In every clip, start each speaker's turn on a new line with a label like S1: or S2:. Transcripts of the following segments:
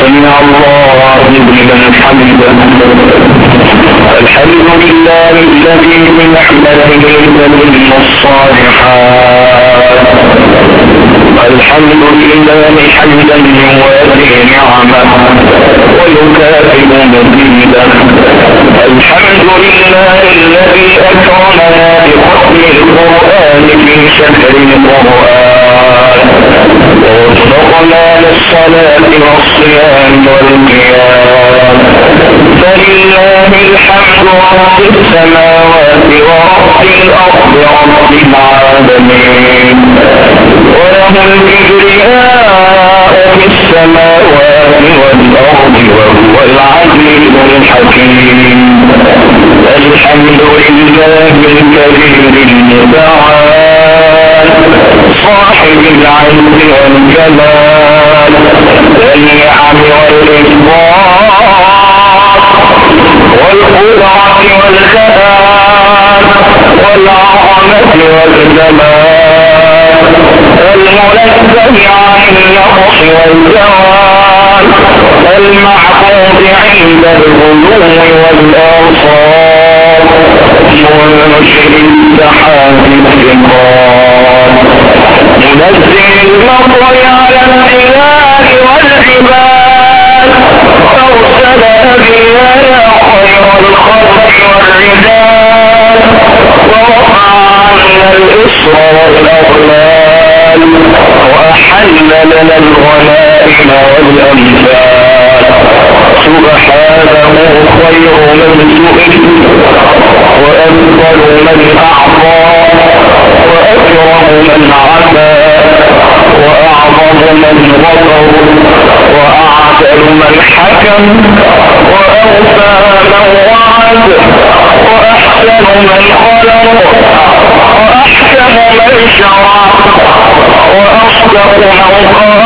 S1: سمع الله لمن حمده. الحمد لله الذي بنعمته تتم الصالحات. الحمد لله حمدا يوافي نعمه ويكافئ مزيده. الحمد لله الذي اكرمنا بختم القران في شهر القران ووفقنا للصلاه والصيام والقيام. فلله الحمد رب السماوات ورب الارض رب العالمين. وله الكبرياء في السماوات والارض وهو العزيز الحكيم. الحمد لله الكبير المتعال صاحب العز والجمال النعم والإفضال والقدرة والجلال والعظمة والجمال المنزه عن النقص والزوال المعبود عند الغلو والآصال منشئ السحاب الثقال منزل المطر على العباد والعباد أرسل أنبياء خير الخلق والرجال ورفع عنا الإصر والأغلال وأحل لنا الغنائم والأمثال. سبحانه خير من سئل وأفضل من أعطى وأكرم من عفا وأعظم من غفر وأعدل من حكم وأوفى من وعد وأحسن من خلق وأحكم من شرع وأصدق من قال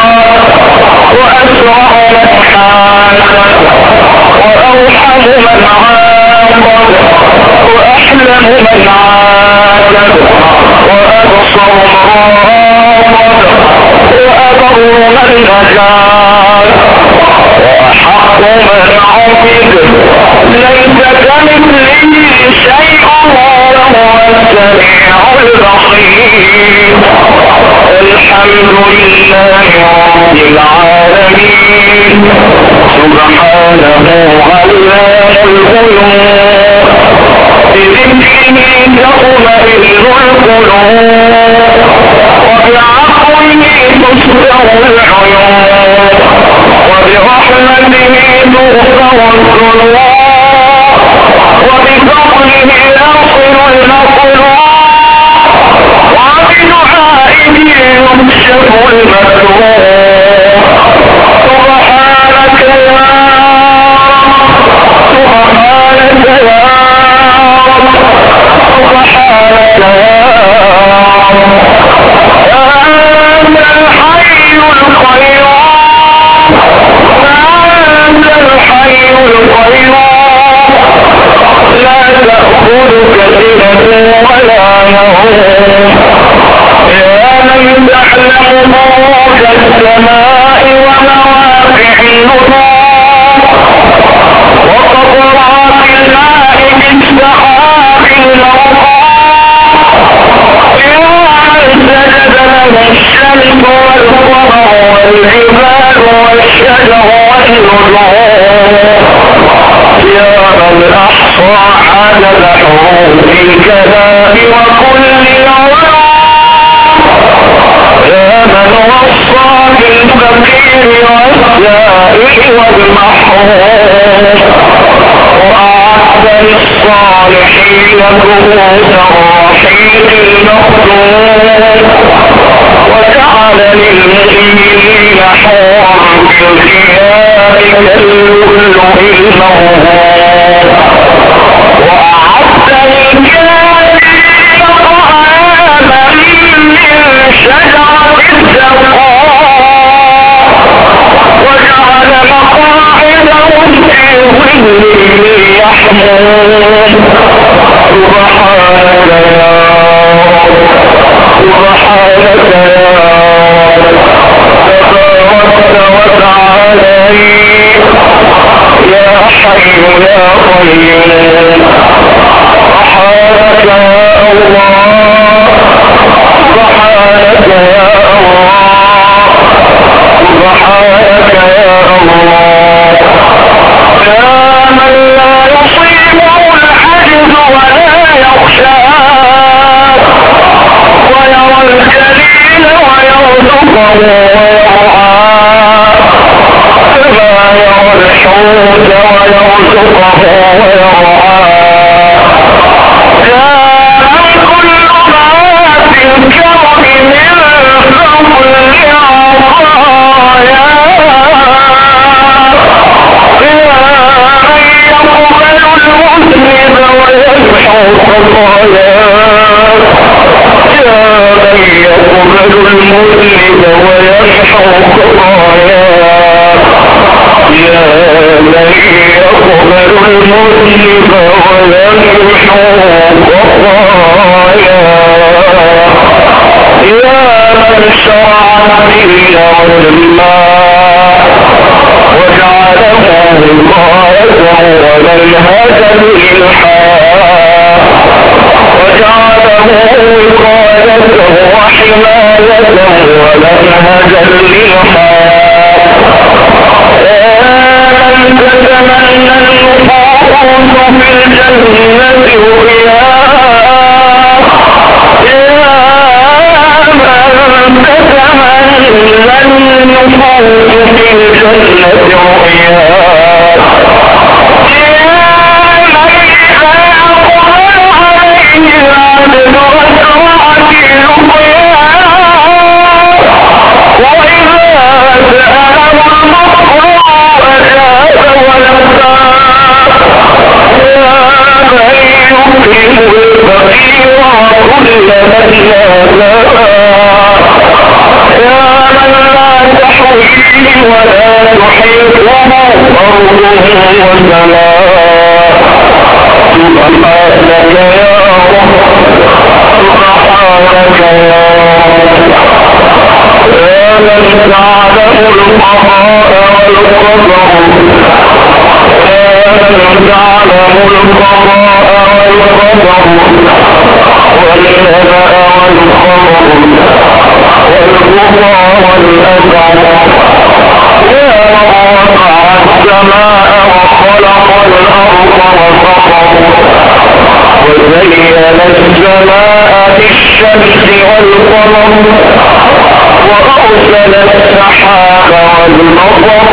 S1: وأسرع من حال وأوحم من عاقب وأحلم من عاتب وأبصر من راقب وأبر من أجاب وأحق من عبد ليس كمثله شيء وهو السميع البصير. الحمد لله رب العالمين سبحانه علام الغيوب بذكره تطمئن القلوب وبعفوه تسبح العيون وبرحمته تغفر الذنوب وبفضله يصل المطلوب وبدعائه يكشف المكروه. سبحانك يا سبحانك يا سبحانك يا أنت الحي القيوم أنت الحي القيوم لا تأخذك سنة ولا نوم. يا من تعلم بروج السماء ومواقع النجوم وقطرات الماء بالسحاب المرقوم. يا من سجد له الشمس والقمر والجبال والشجر والنجوم. يا من أحصى عدد حروف الكلام وكل العلوم. يا من وصى بالفقير والسائل والمحروم وأعد للصالحين كؤوس الرحيم المخدوم وجعل للمؤمنين حورا بالخيام كاللؤلؤ الموضوع وأعد للكافرين طعاما من شجرة الزقوم وجعل مقاعدهم في ظل يحمون. سبحانك يا رب سبحانك يا رب تبارك يا حي يا قيوم سبحانك يا الله سبحانك يا الله سبحانك يا الله يا من لا يصيبه العجز ولا يخشاه ويرى الجليل ويرزقه ويرعاه كما يرى الحوت ويرزقه ويرعاه يا من كل ما في الكون من فضل عطايا المذنب ويمحو خطاياه يا من يقبل المذنب ويمحو خطاياه يا من يقبل المذنب ويمحو خطاياه يا من شرع الدين والماء وجعله وقاية ومنهجا للحياة وجعله وقاية وحماية ومنهجا للحياة من تتمنى النفوس في الجنة رؤياه يا من تتمنى النفوس في الجنة رؤياه ولا تحيطه أرضه وسماء سبحانك يا رب سبحانك يا رب يا من تعلم القضاء والقدر يا من تعلم القضاء والقدر والنبأ والخبر والبقى والأجر يا من رفع السماء وخلق الأرض وسطر وزين السماء بالشمس والقمر وأرسل السحاب والمطر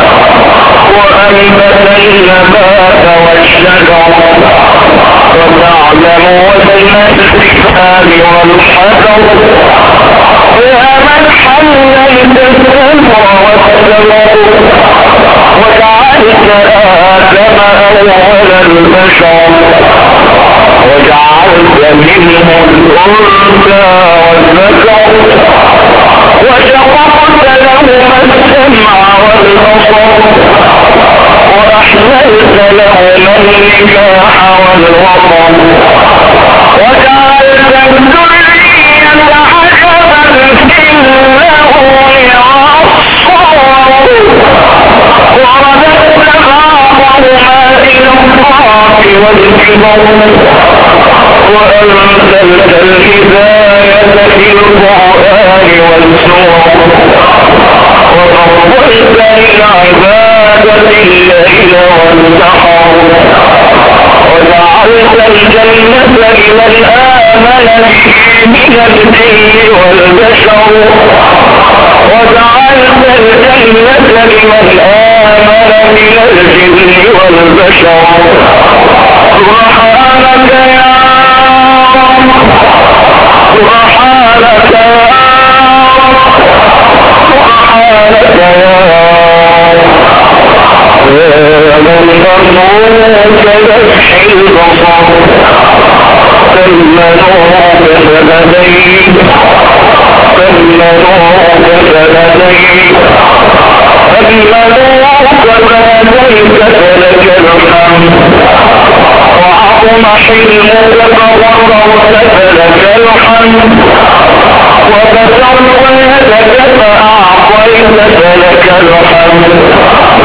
S1: وأنبت النبات والشجر وتعلم وزن الجبال والحجر يا من حللت الأمر والسمر وجعلت آدم أول البشر وجعلت منه الأنثى والذكر وشققت لهما السمع والبصر وأحللت لهما النكاح والوطن وجعلت الذرية عجبا إنه لعصر ورددت بعضهما إلى الضعف والكبر وأنزلت الهداية في القرآن والسور وفضلت للعبادة الليل والنهار وجعلت الجنة لمن آمن به من الجن والبشر وجعلت الجنة لمن آمن من الجن والبشر سبحانك يا رب سبحانك يا رب سبحانك يا رب من ظنوك بفتح البصر تمنوك فلديك تمنوك فلديك تمنوك فلديك فلك الحمد وعظم حلمك فغفرت فلك الحمد وبسطت يدك فأعطيت فلك الحمد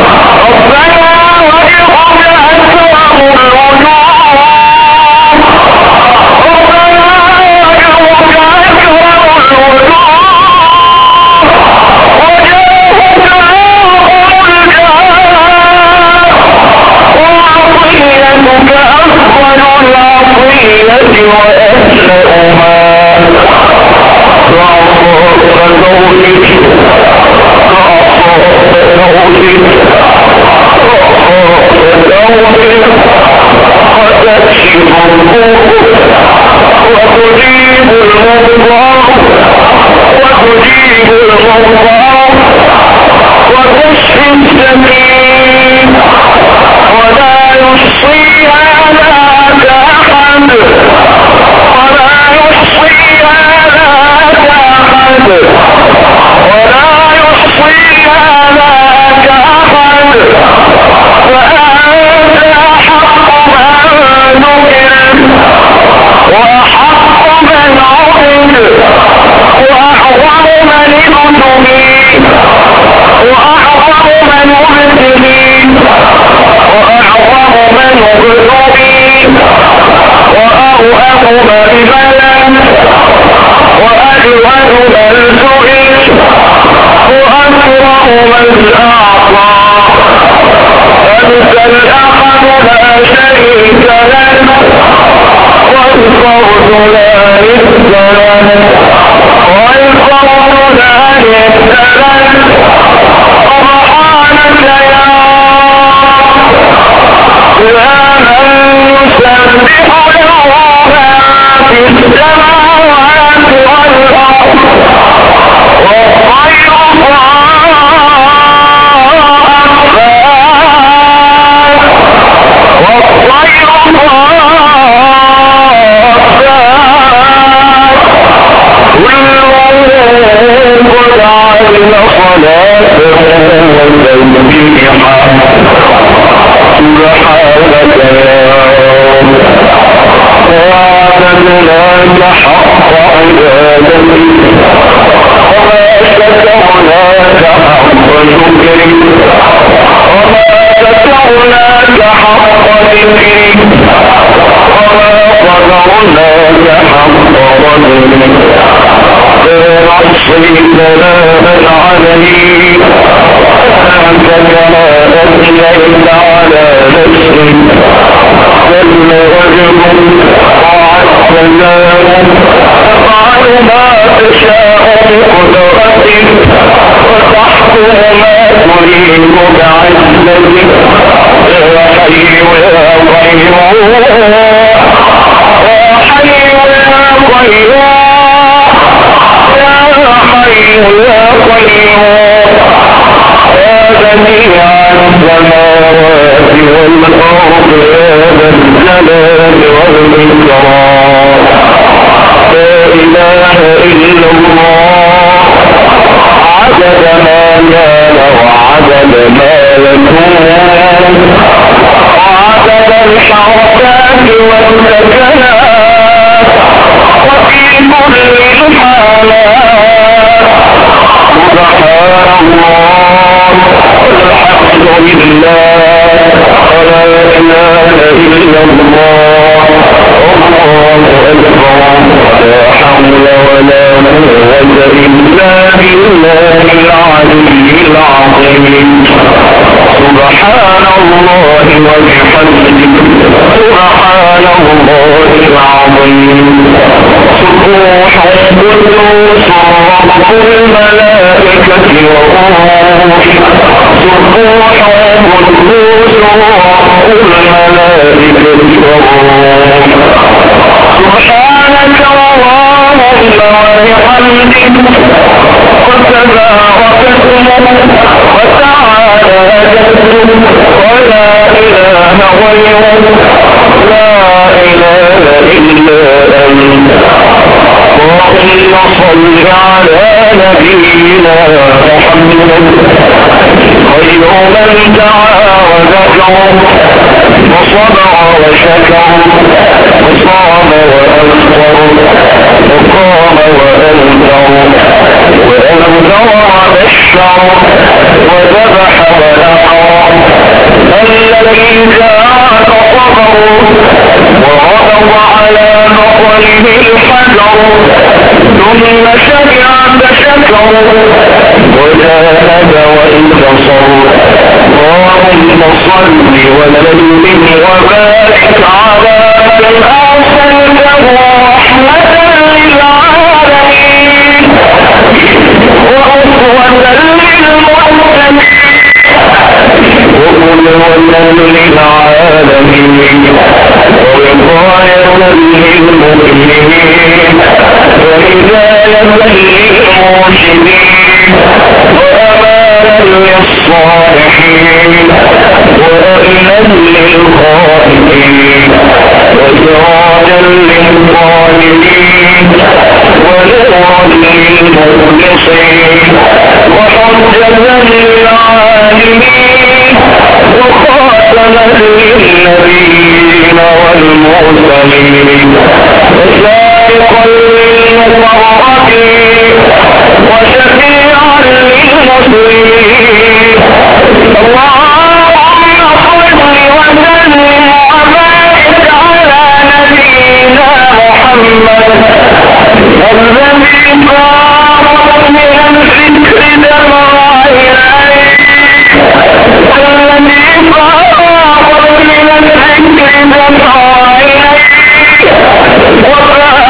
S1: وَمَا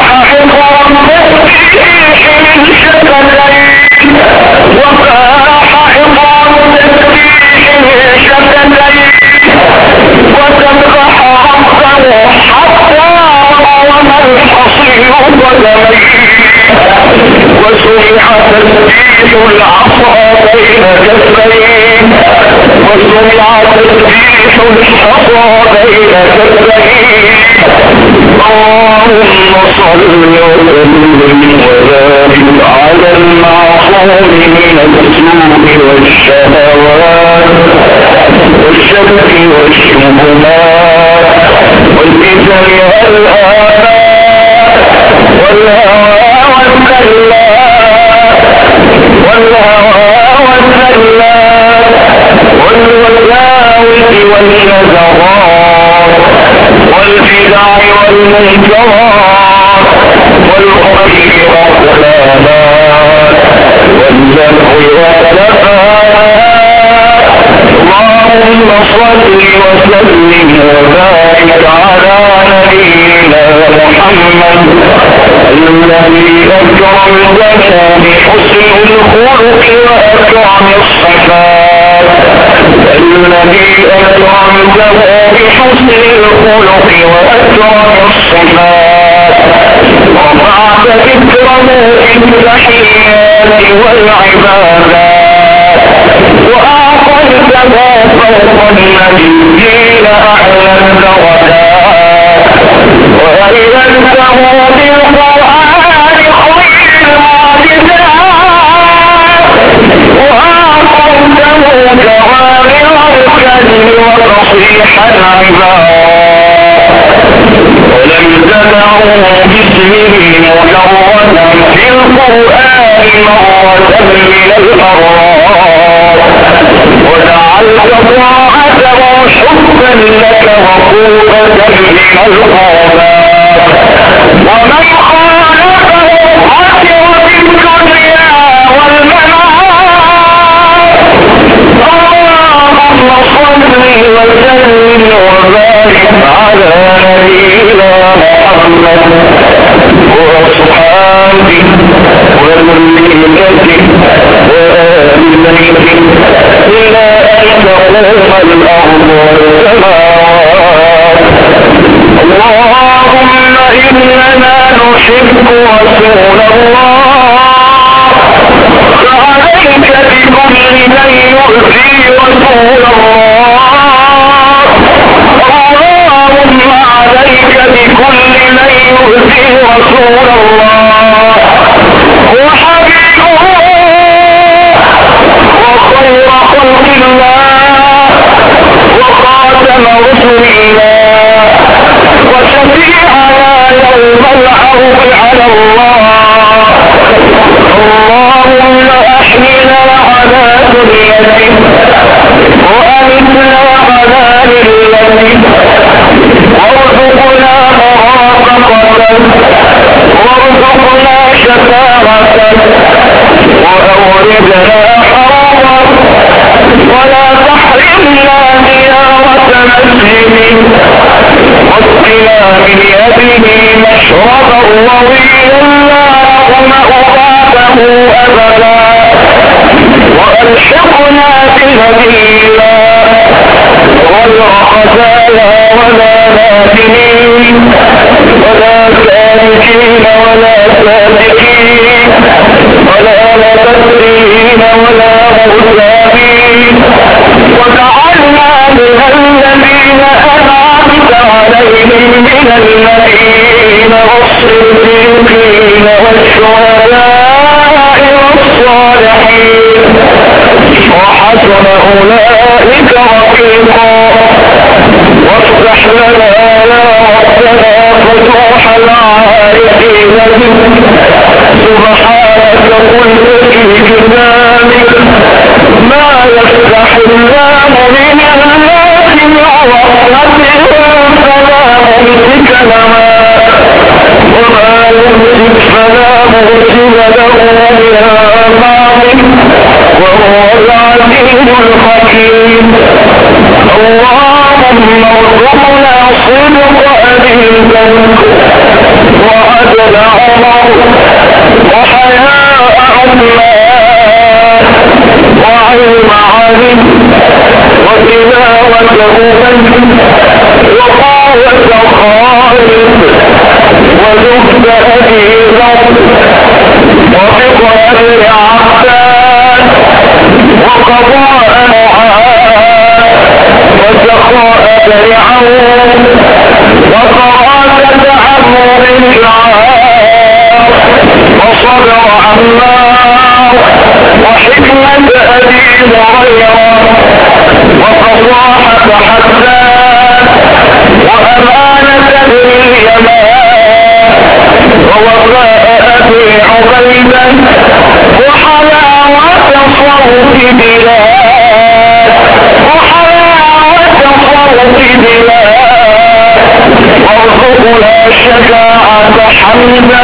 S1: تسبيح العصا بين كفيه وسمع تسبيح الحصى بين كفيه اللهم صل وسلم وبارك على المعصوم من السوء والشهوات والشك والشبهات والفتن والآفات والهوى والزلات والوساوس والنزغات والبدع والمنكرات والخير والضلالات والزرع والسفاهات اللهم صل وسلم وبارك على نبينا محمد الذي أكرمتنا بحسن الخلق وأكرم الصفات الذي أكرمته بحسن الخلق وأكرم الصفات رفعت ذكره في التحيات والعبادات وأعطيته فوق النبيين أعلى الدرجات وأيدته بالقرآن خير المعجزات وأعطيته جوامع الكلم وفصيح العباد ولم تدعوا باسمه مجردا في القرآن مرة من المرات وجعلت طاعته حبا لك وقوة من القربات ومن خالفه خسر في الدنيا والممات اللهم صل وسلم وبارك على نبينا محمد وأصحابه وذريته وآل بيته إلى أن تقوم الأرض والسماوات اللهم إننا نحب رسول الله فعليك بكل من يؤذي رسول الله اللهم عليك بكل من يؤذي رسول الله وحبيبه وخير خلق الله وخاتم رسل الله وشفيعنا يوم العرض على الله اللهم احينا على سنته وامتنا على ملته وارزقنا مرافقته وارزقنا شفاعته وأوردنا حرامه ولا تحرمنا زيارة مسجده واسقنا من يده مشربا رويا لا نظمأ بعده أبدا وألحقنا بهدينا غير خزايا ولا نادمين ولا سالكين ولا سالكين ولا مبترين ولا مرتابين وجعلنا من الذين أنعمت عليهم من النبيين والصديقين والشهداء والصالحين وحسن أولئك رفيقا وافتح لنا يا ربنا فتوح العارفين بك سبحانك قلت في كتابك ما يفتح الله للناس من رحمة فلا ممسك لها وما يمسك فلا مرسل له من بعده وهو العزيز الحكيم اللهم ارزقنا صدق أبي بكر وعدل عمر وحياء عثمان وعلم علي وتلاوة أبي وقوة خالد وزهد أبي ذر وفقه وقضاء معاذ وسخاء فرعون وفراسة عمرو بن العاص وصبر عمار وحكمة أبي هريرة وفصاحة حسان وأمانة ابن اليمان ووفاء أبي عبيدة وحلاوة صوت بلال وارزقنا شجاعة حمدا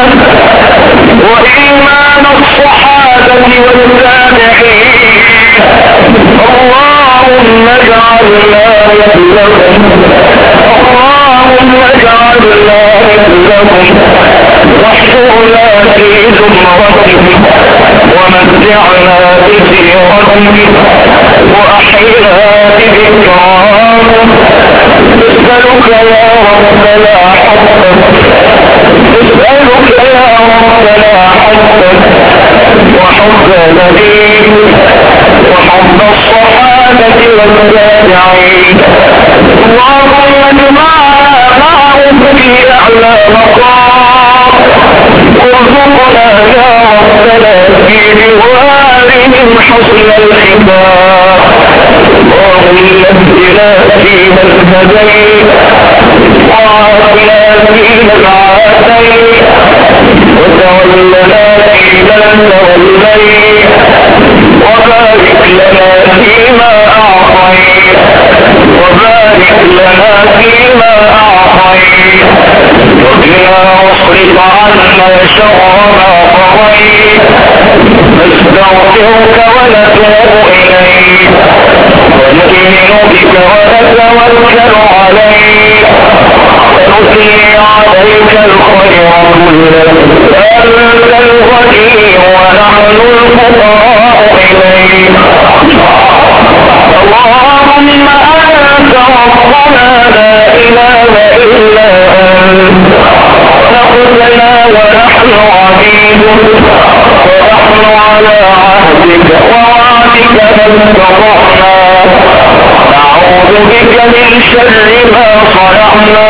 S1: وإيمان الصحابة والتابعين اللهم اجعلنا مثلهم اللهم اجعلنا مثلهم واحشرنا في زمرتهم ومتعنا بسيرتهم وأحينا بذكراهم نسألك يا ربنا حبك نسألك يا ربنا حبك وحب نبيك وحب الصحابة والتابعين اللهم اجمعنا معهم في أعلى مقام وارزقنا يا ربنا في جوارهم حسن الختام اللهم اهدنا فيمن هديت وعافنا فيمن عافيت وتولنا فيمن توليت وبارك لنا فيما أعطيت وبارك لنا فيما أعطيت وقنا واصرف عنا شر ما قضيت نستغفرك ونتوب إليك ونؤمن بك ونتوكل عليك ونثني عليك الخير كله أنت الغني ونحن الفقراء إليك اللهم أنت ربنا لا إله إلا أنت خلقتنا ونحن عبيدك ونحن على عهدك ووعدك ما استطعنا نعوذ بك من شر ما صنعنا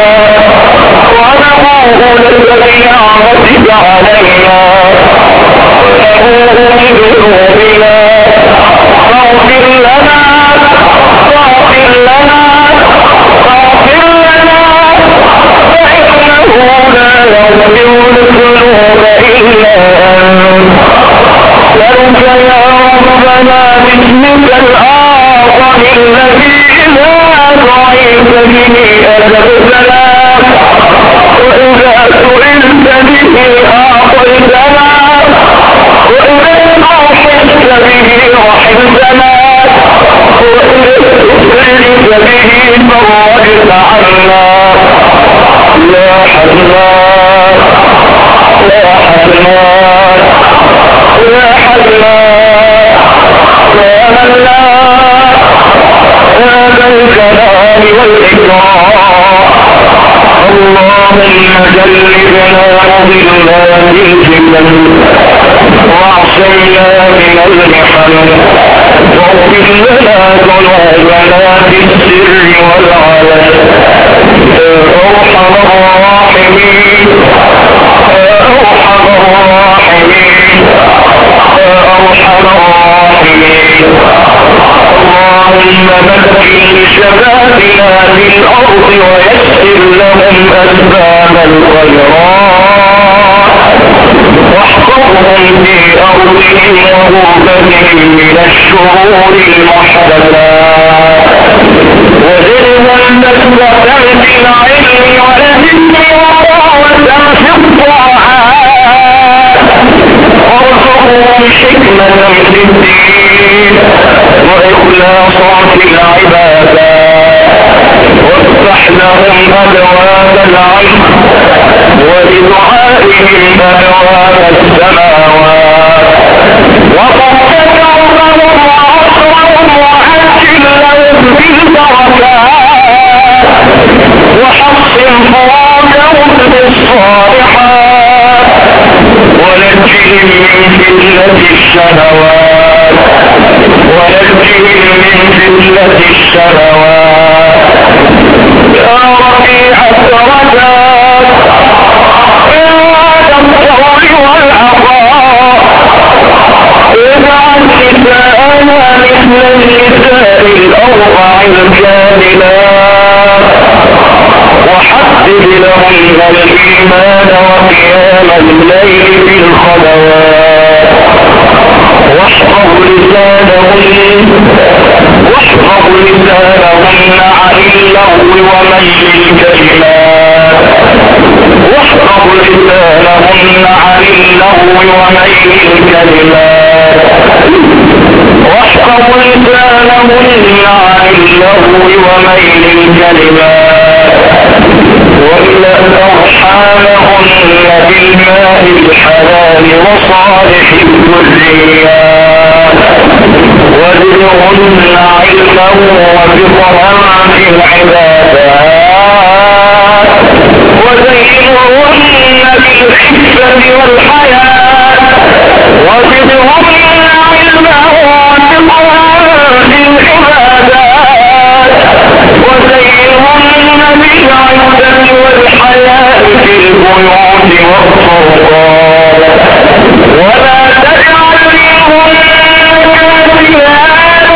S1: ونبوء لك بنعمتك علينا ونبوء بذنوبنا فاغفر لنا فاغفر لنا فاغفر لنا فإنه لا يغفر الذنوب إلا أنت نسألك يا ربنا باسمك الأعظم الذي لا ضعيف به أجبتنا وإذا سئلت به أعطيتنا وإذا أوحشت به رحمتنا وإذا استفرجت به فرجت عنا يا حنان يا حنان يا حنان يا منان يا ذا الجلال والإكرام اللهم جلبنا مضلات الفتن واعصمنا من المحن واغفر لنا ذنوبنا في السر والعلن يا أرحم الراحمين يا أرحم الراحمين يا أرحم الراحمين اللهم مكن لشبابنا في الأرض ويسر لهم أسباب الخيرات واحفظهم في أرضهم وغربتهم من الشرور المحدثات وزدهم بسطة في العلم والذكر وقوة في الطاعات وارزقهم حكمة في الدين وإخلاصا في العبادات وافتح لهم أبواب العلم ولدعائهم أبواب السماوات وقد تكرمهم وعصرهم وعجل لهم بالبركات وحصن فراجهم بالصالحات ونجهم من فتنة الشهوات ونجهم بالليل في الخلوات واحفظ لسانهن عن اللغو وميل الكلمات واحفظ لسانهن عن اللغو وميل الكلمات واحفظ لسانهن عن اللغو وميل الكلمات واملأ أرحامهن بالماء الحلال وصالح الذريات وزدهن علما وفقها في العبادات وزينهن بالعفة والحياة وزدهن علما وفقها في العبادات وزينهن بالعفة والحياة في البيوت والطرقات ولا تجعل منهن كافرات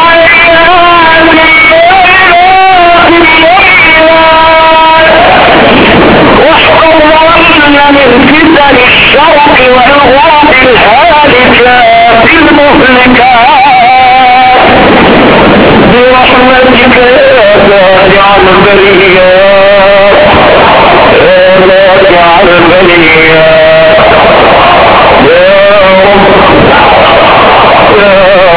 S1: واحفظهن من فتن الشرق والغرب الهالكات المهلكات برحمتك يا بارع البريات يا بارع البريات يا رب يا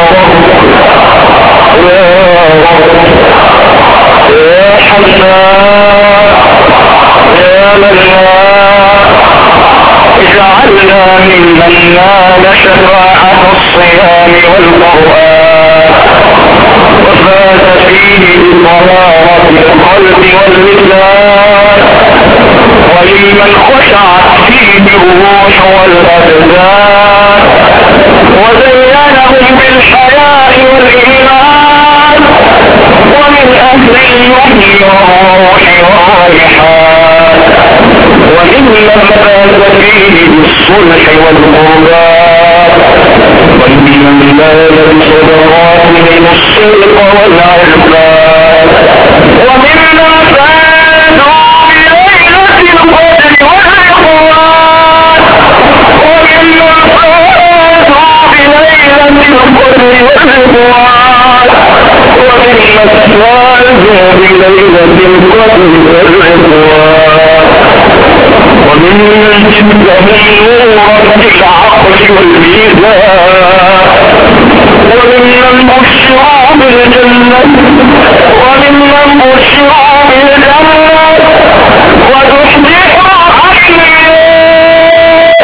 S1: رب يا رب يا حنان يا منان اجعلنا ممن نال شفاعة الصيام والقرآن وفاز فيه بطهارة القلب واللسان ولمن خشعت فيه الروح والأبدان وزينهم بالحياء والإيمان ومن أهل اليمن والروح والريحان وممن فاز فيه بالصلح والقربان وممن نال الصدقات من الصدق والعرفان وممن فازوا بليلة القدر والرضوان وممن فازوا بليلة القدر والرضوان وممن فازوا بليلة القدر والرضوان وممن جدهم نورا بالعقل والميزان وممن بشروا بالجنة وممن بشروا بالجنة وزحزحوا عن النار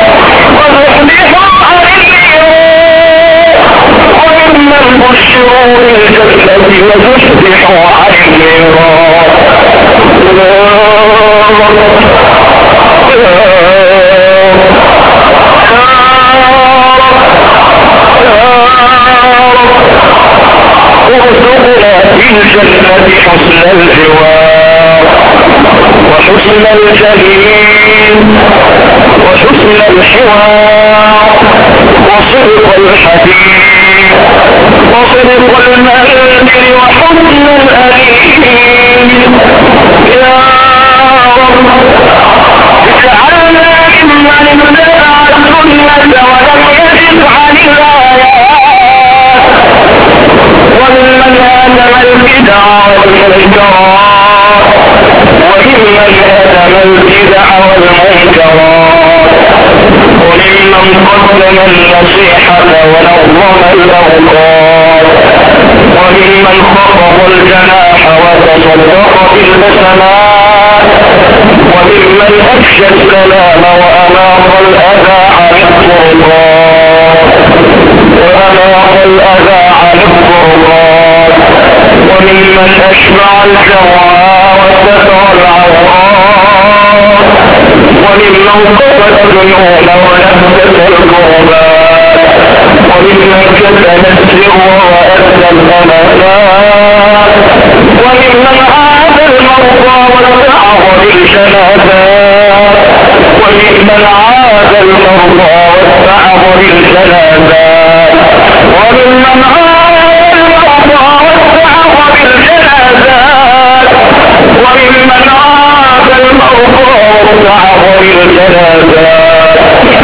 S1: وممن بشروا بالجنة وزحزحوا عن النار وارزقنا في الجنة حسن الجوار وحسن الجليل وحسن الحوار وصدق الحديث وصدق المنزل وحسن الأليم يا رب اجعلنا ممن اتبع السنة ولم يجد عن الآيات وممن هدم البدع والمنكرات وممن هدم البدع والمنكرات وممن قدم النصيحة ونظم الأوقات وممن خفض الجناح وتصدق بالحسنات وممن أفشى السلام وأناط الأذى عن الطرقات وممن أشبع الجوى وستر العورات وممن قصد الجنون ونفس القربات وممن كتم السر وأدى الأمانات وممن عاد المرضى وسعه للجنازات وممن عاد المرضى وسعه للجنازات وممن عاد المرضى وسعه للجنازات وممن عاد المرضى وسعه للجنازات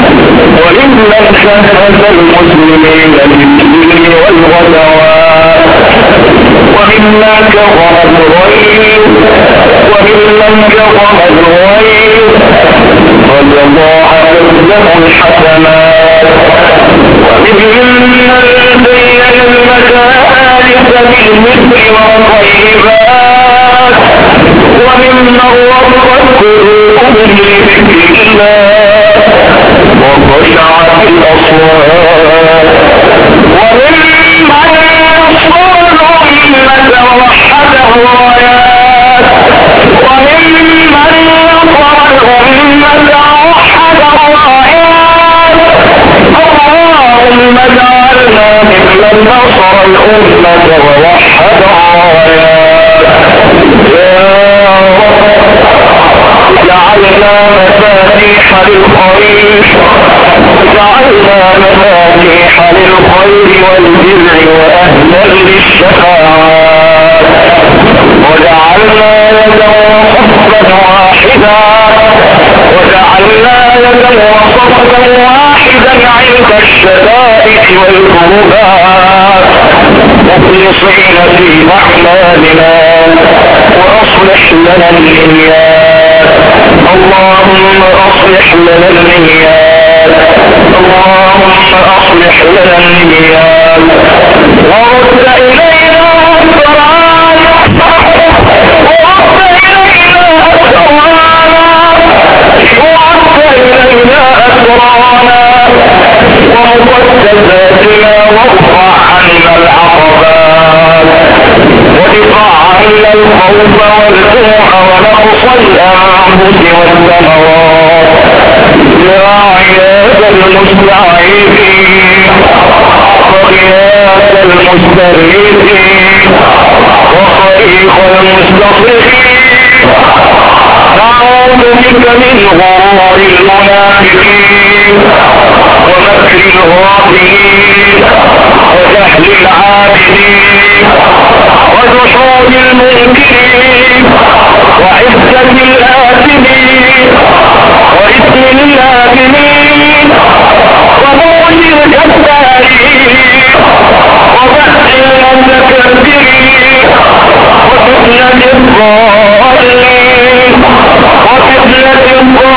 S1: إنك ظهر الغيب وإن لم يظهر الغيب فتضاعف له الحسنات وإن البين المسالك بالمثل والطيبات وممن ربت قلوبهم لذكر الله وخشعت الأصوات وممن يصر الأمة ووحد الرايات وممن يصر الأمة ووحد الرايات اللهم اجعلنا ممن نصر الأمة ووحد الرايات يا رب جعلنا مفاتيح للخير جعلنا مفاتيح للخير والبر وأهلا للشفاعات وجعلنا يدا وصفا واحدا وجعلنا يدا وصفا واحدا عند الشدائد والكربات مخلصين في أعمالنا وأصلح لنا النيات اللهم أصلح لنا النيات اللهم أصلح لنا النيات ورد إلينا أسرانا ورد إلينا أسرانا ورد إلينا أسرانا ومقدساتنا وارفع عنا العقبات ودفع عنا الخوف والجوع ونقص الأنفس والثمرات يا عياد المستعيذين وغياث المستغيثين وخريق المستصرخين نعوذ بك من غرور المنافقين ومكر الغافلين وجهل العابدين وجحود المنكرين وعزة الآثمين وإثم الآثمين وبغي الجبارين وبأس المتكبرين وفتنة الضالين وفتنة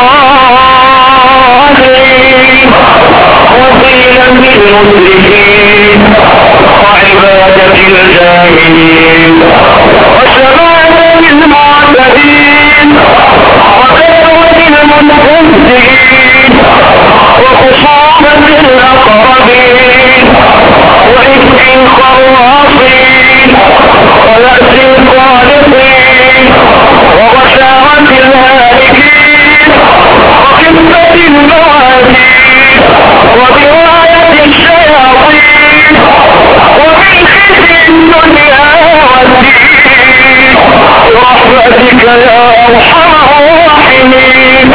S1: الضالين وزينة المسرفين وعبادة الجاهلين وشماتة المعتدين وكثرة المنفذين وخصومة الأقربين وإثم الخراصين ويأس الخالقين وغشاوة الهالكين وخفة الموازين وبراية الشياطين ومن خزي الدنيا والدين برحمتك يا أرحم الراحمين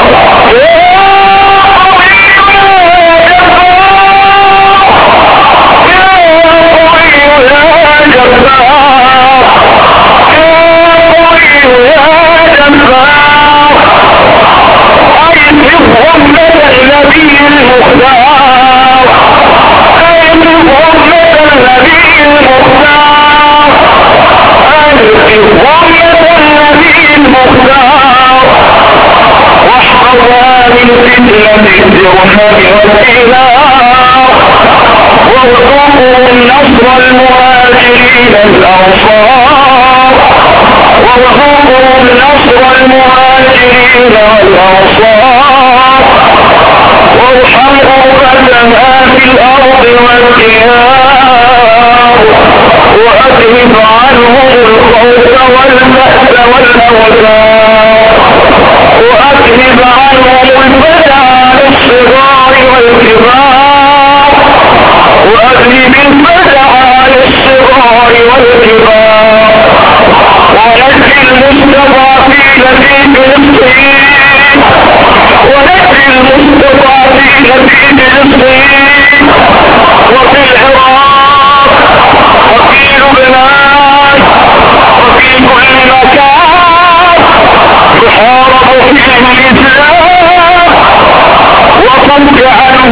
S1: وارزقهم نصر المهاجرين الأنصار وارزقهم نصر المهاجرين والأنصار وارحم غربتنا في الأرض والديار وأذهب عنهم الخوف والبأس والأوزار وأذهب عنهم الفزع للصغار والكبار وأذهب الفزع للصغار والكبار ونجي المستضعفين في فلسطين ونجي المستضعفين في فلسطين وفي العراق وفي لبنان وفي كل مكان يحارب فيه الإسلام وفك عنهم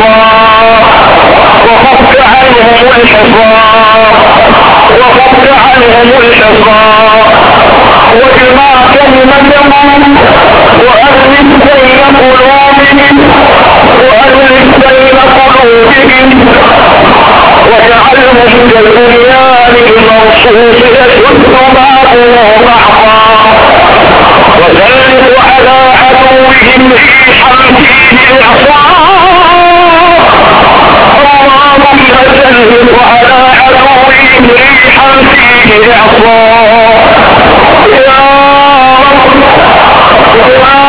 S1: الحصار وفك عنهم الحصار وفك الحصار واجمع كلمتهم وألف بين قلوبهم واجعلهم كالبنيان المرصوص يشد بعضه بعضا وسلط على عدوهم ريحا فيه إعصار اللهم سلط على عدوهم ريحا فيه إعصار يا رب يا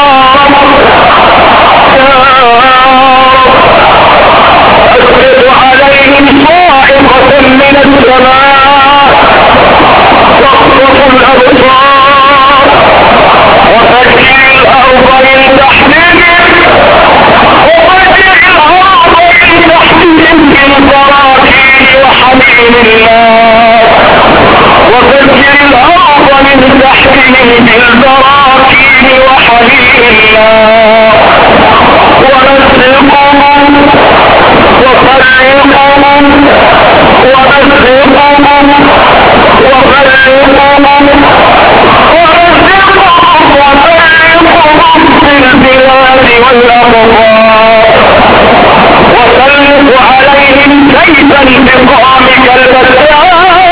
S1: أسقط عليهم صاعقة من السماء تخطف الأبصار وفجر الأرض من تحتهم بالبراكين وحميم الله وفجر الأرض من تحتهم بالبراكين وحميم الله ونسقهم وفرقهم ونسقهم في البلاد والأمطار وسلط عليهم سيف انتقامك البتار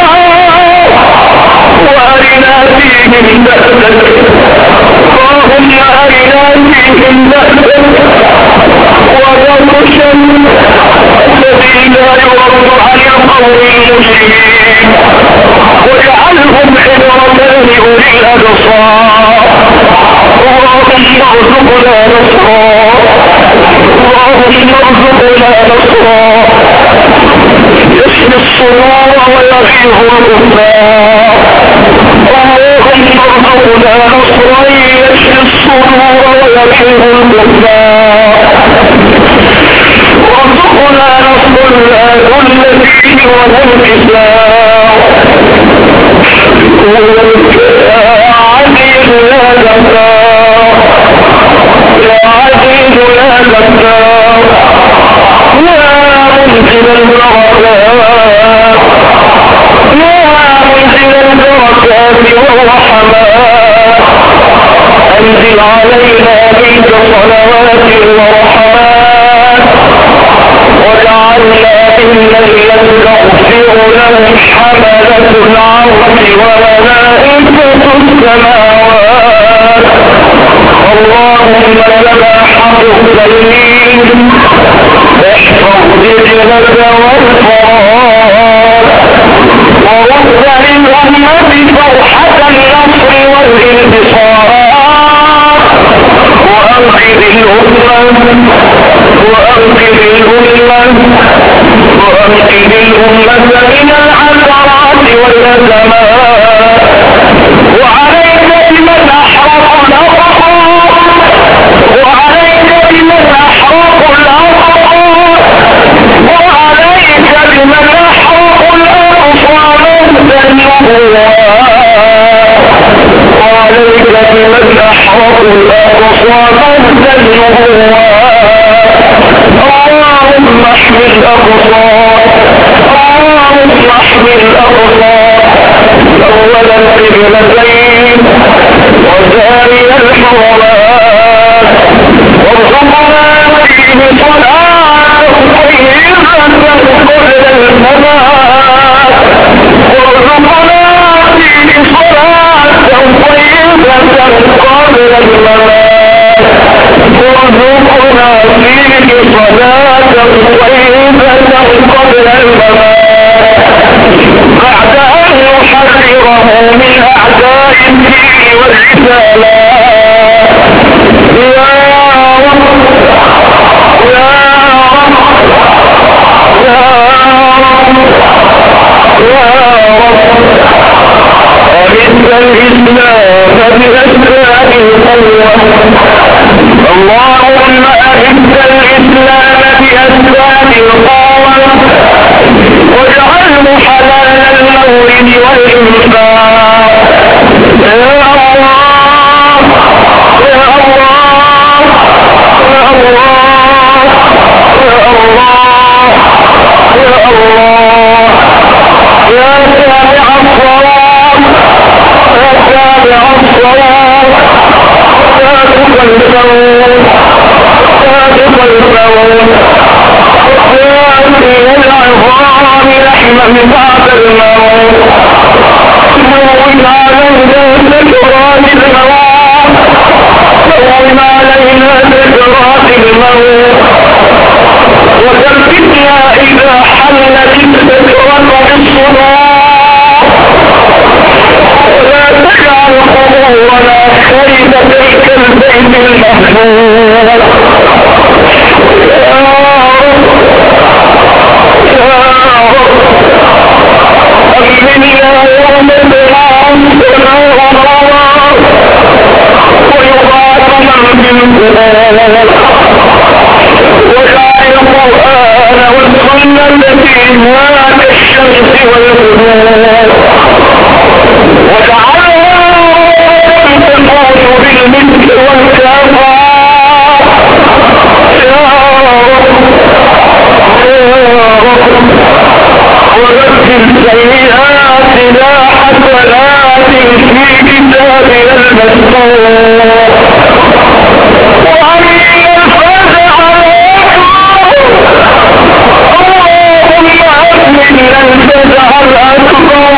S1: وأرنا فيهم بأسك اللهم أرنا فيهم بأسك وبطشا الذي لا يرد عن القوم المجرمين واجعلهم عبرة لأولي الأبصار اللهم ارزقنا نصرا اللهم ارزقنا نصرا يشفي الصدور ويغيظ الكفار اللهم ارزقنا نصرا يشفي الصدور ويغيظ الكفار وارزقنا نصر لا ذل فيه ولا انكسار يا عزيز يا جبار يا عزيز يا جبار يا منزل البركات يا منزل البركات والرحمات انزل علينا منك صلوات ورحمات وجعلنا ممن يستغفر لهم حملة العرش وملائكة السماوات اللهم كما حفظت النيل احفظ رجلك والفرات ورد للأمة فرحة النصر والانتصارات وأنقذ الأمة من العثرات والأزمات وعليك بمن أحرق الأرض وعليك بمن أحرق الأرض وعليك بمن أحرق الأبصار وعليك بمن أحرق الأبصار اللهم احمي الأبصار اللهم احمي الأبصار أولا قبلتين وجاري الحرمات وارزقنا فيه صلاة طيبة قبل الممات وارزقنا فيه صلاة طيبة قبل الممات وارزقنا فيه صلاة طيبة قبل الممات بعد أن يحرره من أعداء الدين والرسالات يا رب يا رب يا رب يا رب أعز الإسلام بأسباب القوة اللهم أعز الإسلام بأسباب القوة واجعله حلال المورد والإنفاق يا الله يا الله يا الله يا الله يا الله يا سامع الصلاة ولا خيبتيك البيت المحمود. يا رب يا رب أمنا يوم العصر ويضاعنا بالقرآن وجعل القرآن والسنة التي هات الشمس والغروب وجعلها تفوز بالمثل والكفاء. يا رب ونزل السيئات لا حسنات في كتابنا المسطور وأمن الفزع اللهم أمن الفزع الأكبر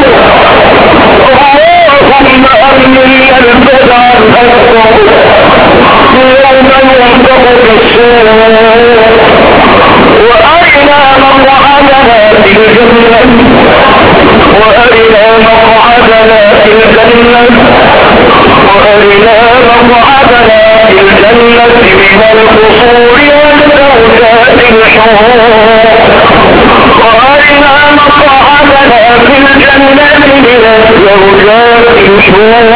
S1: اللهم أمن الفزع الأكبر يوم ينطق بالصور وأرنا مقعدنا في الجنة وأرنا مقعدنا في الجنة وأرنا مقعدنا في الجنة من القصور والزوجات الحور وأرنا مقعدنا في الجنة من الزوجات الحور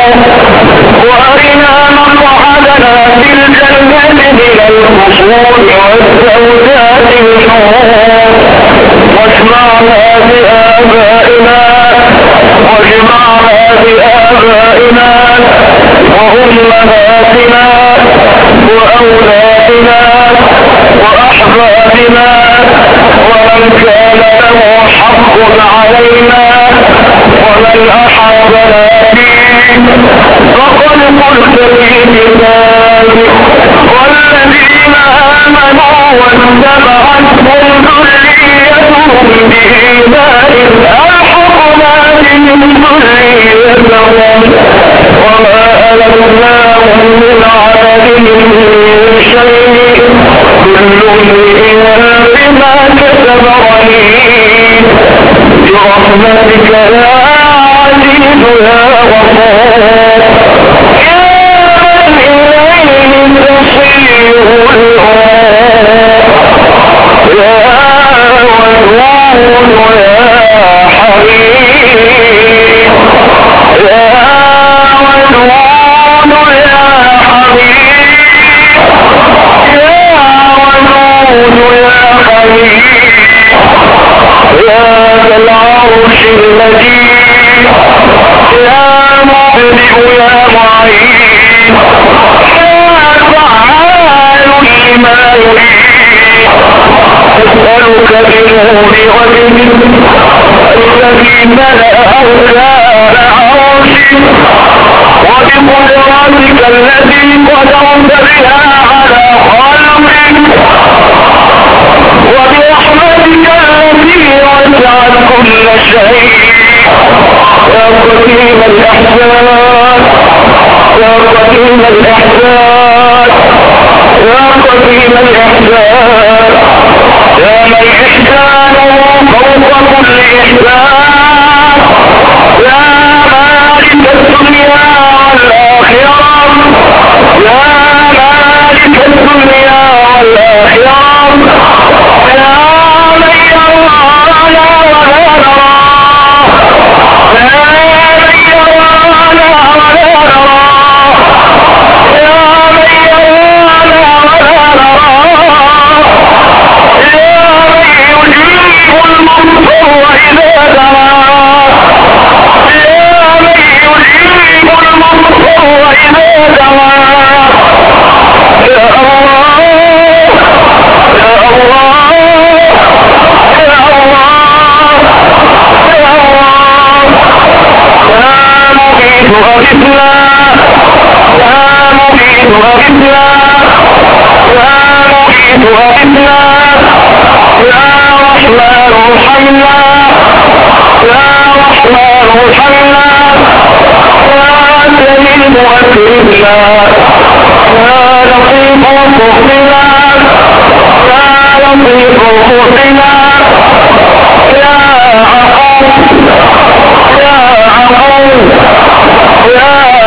S1: وأرنا مقعدنا في الجنة من القصور والزوجات الحور واجمعنا بآبائنا وأمهاتنا وأولادنا وأحبابنا ومن كان له حق علينا ومن أحبنا فيه فقد قلت في كتابك والذين آمنوا واتبعتهم ذريتهم بإيمان ألحقنا بهم ذريتهم وما ألمناهم من عملهم من شيء كل امرئ بما كسب رهين برحمتك يا عزيز يا غفور يا من إليه تصير الأمور يا ودود يا حبيب يا ودود يا حبيب يا ودود يا حبيب يا ذا العرش المجيد يا مبدئ يا معيد يا فعال لما يريد أسألك بنور وجهك الذي ملأ أركان عرشك وبقدرتك التي قدرت بها على خلقك وبرحمتك التي وسعت كل شيء يا قديم الإحسان يا قديم الإحسان يا قديم الإحسان يا من إحسانه فوق كل إحسان يا مالك الدنيا والآخرة يا مالك الدنيا والآخرة يا من يرانا ولا نراه يا من يرانا ولا نراه يا من يرانا ولا نراه يا من يجيب المضطر إذا دعاه يا من يجيب المضطر إذا دعاه يا الله يا الله يا الله يا الله يا مبيد أغثنا يا مبيد أغثنا يا مبيد أغثنا يا رحمن ارحمنا يا رحمن ارحمنا يا سليم أكرمنا يا لطيف اغفرنا يا لطيف اغفرنا يا عفو يا عفو يا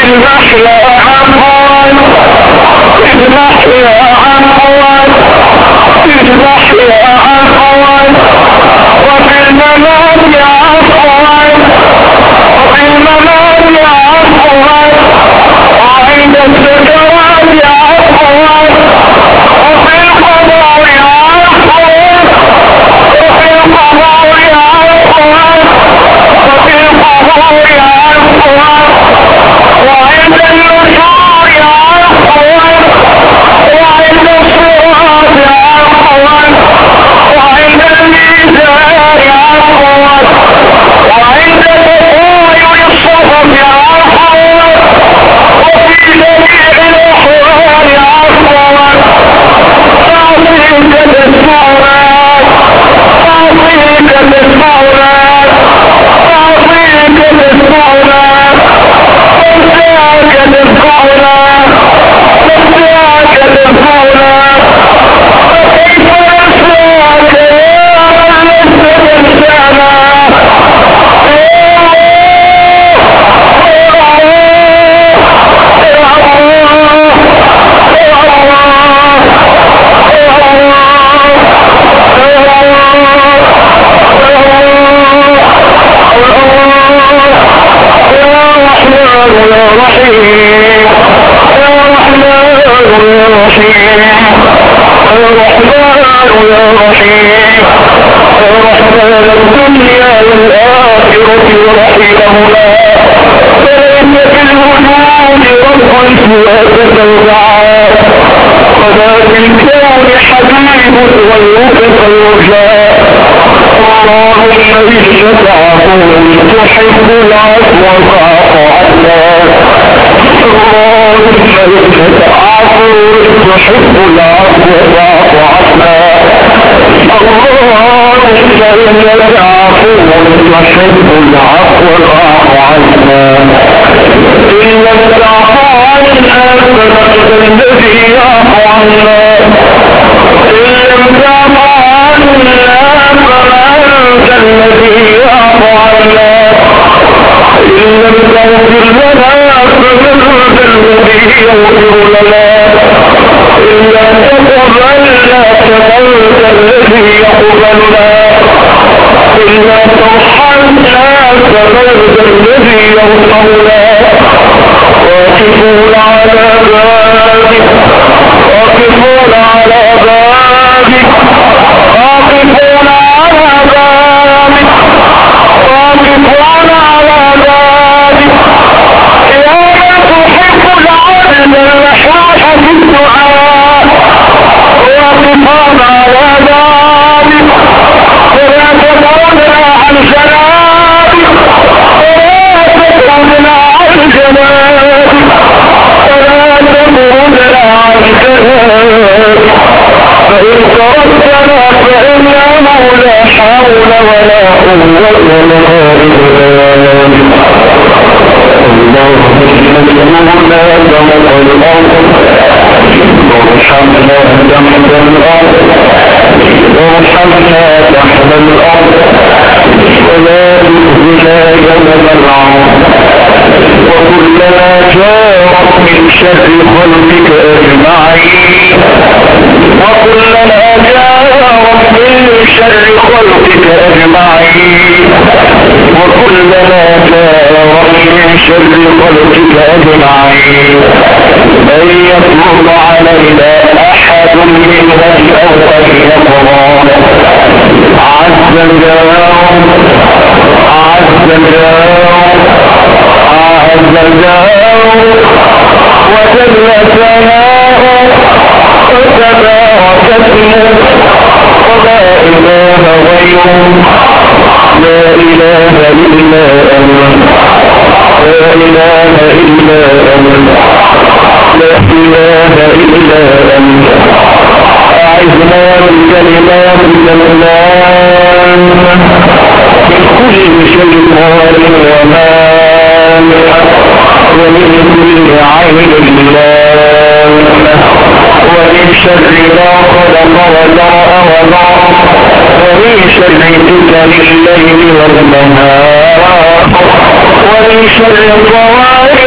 S2: ومن شر طوارق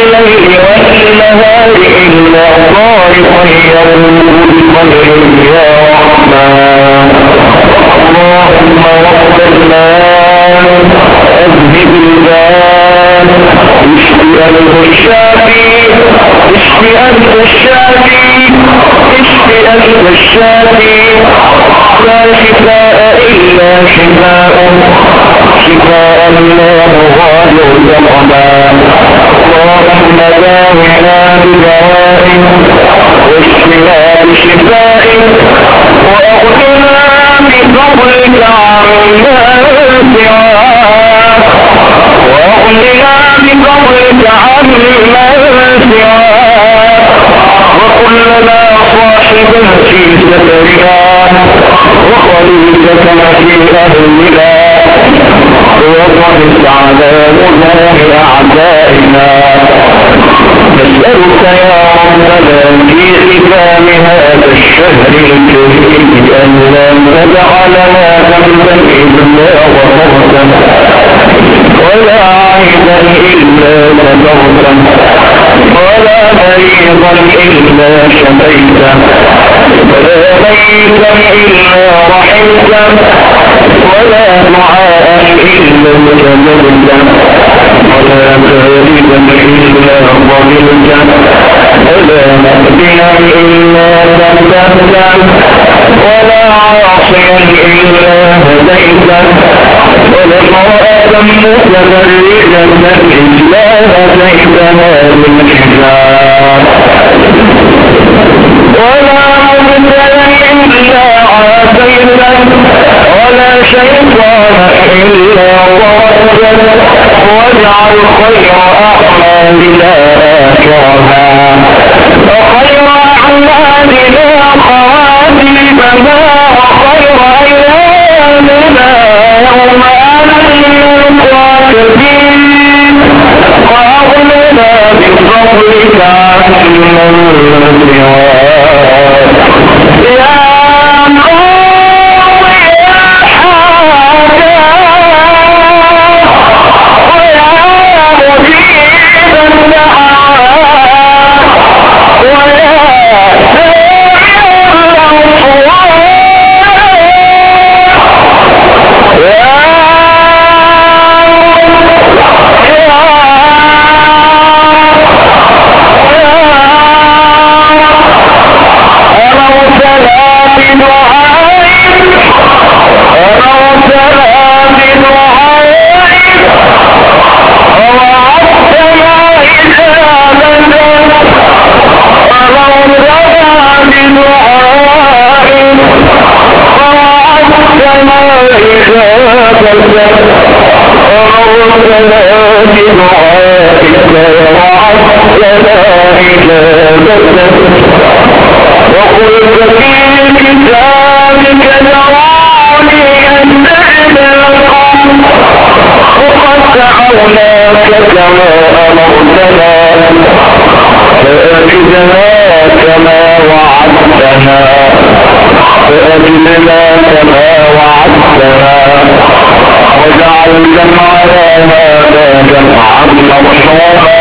S1: الليل والنهار إلا طارقا يمر بقدره يا رحمن. اللهم رب الناس أذهب الباس اشف أنت الشافي اشف أنت الشافي اشف أنت الشافي لا شفاء إلا شفاء شفاء لا يغادر سقما. اللهم داونا بدواء واشفنا بشفاء وأغننا بفضلك عما سواك وأغننا بفضلك عما سواك وقل لنا صاحبا في سفرنا وخليفة في أهلنا وضرب على وجوه أعدائنا. نسألك يا ربنا في ختام هذا الشهر الكريم أن لا تجعلنا ذنبا إلا غفرته ولا عيبا إلا سترته ولا مريضا إلا شفيته ولا ميتا إلا رحمته ولا دعاء إلا استجبته ولا كاذبا إلا ضللته ولا مهديا إلا ثبته ولا عاصيا إلا هديته ولا امرأة متبرجة إلا هديتها بالحجاب ولا مبتلا إلا عافيته ولا شيطان إلا ضربته واجعل خير أعمالنا آخرها وخير أعمالنا خواتمها وخير أيامنا يوم القيامة وأغننا بفضلك عمن سواك يا وقلت في كتابك تراني أنعم وقد دعوناك كما أمرتنا فأجدنا كما وعدتنا فأجدنا كما وعدتنا واجعل جمعنا هذا جمعا مرحوما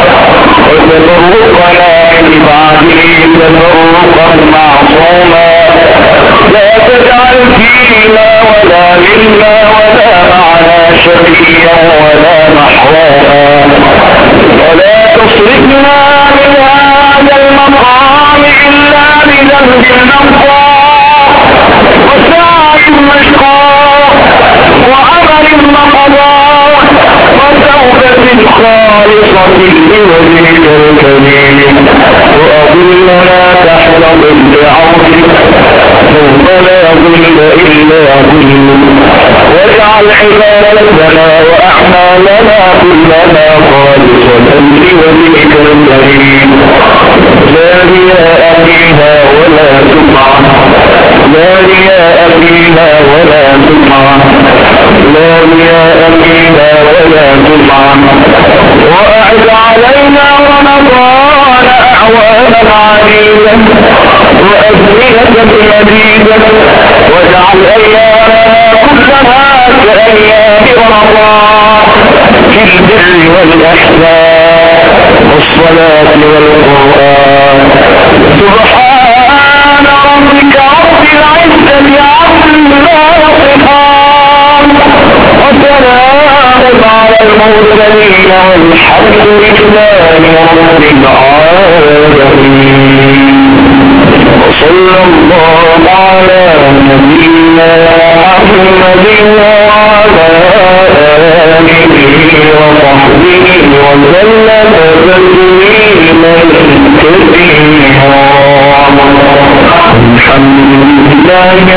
S1: وتفرقنا من بعده تفرقا معصوما لا تجعل فينا ولا منا ولا معنا شقيا ولا محروما ولا تصرفنا من هذا المقام إلا بذنب نقضى وسعي مشقى وعمل مقضى وتوبة خالصة لوجهك الكريم وأضلنا تحت ظل عرشك ثم لا ظل إلا ظلك واجعل عبادتنا وأعمالنا كلنا خالصة لوجهك الكريم لا رياء فيها ولا سمعة لا رياء فيها ولا سمعة لا رياء فيها ولا سمعة وأعد علينا رمضان أعوانا عديدة وأزمنة مديدة واجعل أيامنا كلها كأيام رمضان في البر والإحسان الصلاة والقرآن. سبحان ربك رب العزة عما يصفون وسلام على المرسلين والحمد لله رب العالمين. وصلى الله على نبينا محمد وعلى آله وصحبه وسلم تسليما كثيرا. الحمد لله